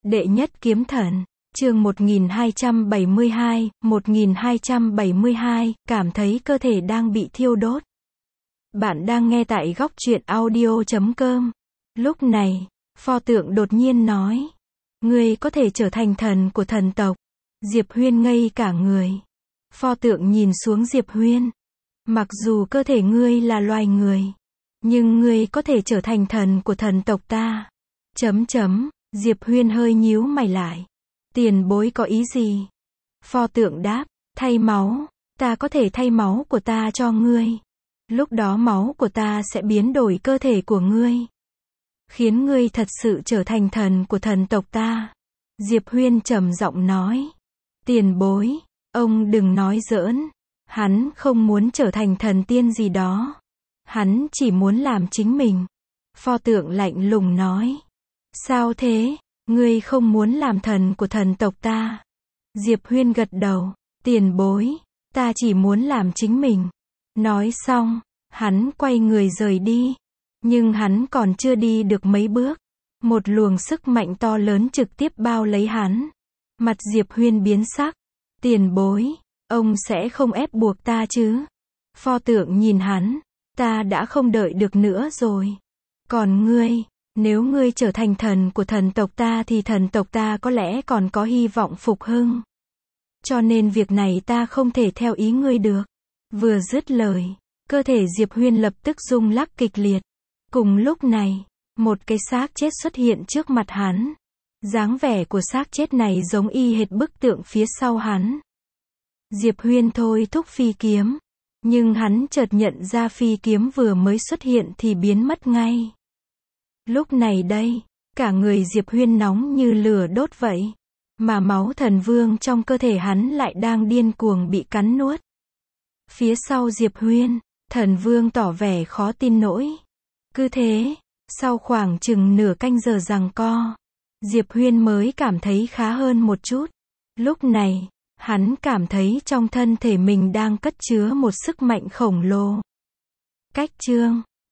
Đệ nhất kiếm thần, chương 1272, cảm thấy cơ thể đang bị thiêu đốt. Bạn đang nghe tại góc truyện audio.com. Lúc này, pho tượng đột nhiên nói. Ngươi có thể trở thành thần của thần tộc. Diệp Huyên ngây cả người. Pho tượng nhìn xuống Diệp Huyên. Mặc dù cơ thể ngươi là loài người, nhưng ngươi có thể trở thành thần của thần tộc ta. Diệp Huyên hơi nhíu mày lại. Tiền bối có ý gì? Pho tượng đáp, thay máu. Ta có thể thay máu của ta cho ngươi. Lúc đó máu của ta sẽ biến đổi cơ thể của ngươi, khiến ngươi thật sự trở thành thần của thần tộc ta. Diệp Huyên trầm giọng nói. Tiền bối, ông đừng nói giỡn. Hắn không muốn trở thành thần tiên gì đó. Hắn chỉ muốn làm chính mình. Pho tượng lạnh lùng nói. Sao thế? Ngươi không muốn làm thần của thần tộc ta? Diệp Huyên gật đầu. Tiền bối, ta chỉ muốn làm chính mình. Nói xong, hắn quay người rời đi. Nhưng hắn còn chưa đi được mấy bước, một luồng sức mạnh to lớn trực tiếp bao lấy hắn. Mặt Diệp Huyên biến sắc. Tiền bối, ông sẽ không ép buộc ta chứ? Pho tượng nhìn hắn. Ta đã không đợi được nữa rồi. Còn ngươi, nếu ngươi trở thành thần của thần tộc ta thì thần tộc ta có lẽ còn có hy vọng phục hưng. Cho nên việc này ta không thể theo ý ngươi được. Vừa dứt lời, cơ thể Diệp Huyên lập tức rung lắc kịch liệt. Cùng lúc này, một cái xác chết xuất hiện trước mặt hắn. Dáng vẻ của xác chết này giống y hệt bức tượng phía sau hắn. Diệp Huyên thôi thúc phi kiếm, nhưng hắn chợt nhận ra phi kiếm vừa mới xuất hiện thì biến mất ngay. Lúc này đây, cả người Diệp Huyên nóng như lửa đốt vậy, mà máu thần vương trong cơ thể hắn lại đang điên cuồng bị cắn nuốt. Phía sau Diệp Huyên, thần vương tỏ vẻ khó tin nổi. Cứ thế, sau khoảng chừng nửa canh giờ giằng co, Diệp Huyên mới cảm thấy khá hơn một chút. Lúc này, hắn cảm thấy trong thân thể mình đang cất chứa một sức mạnh khổng lồ. Cách chương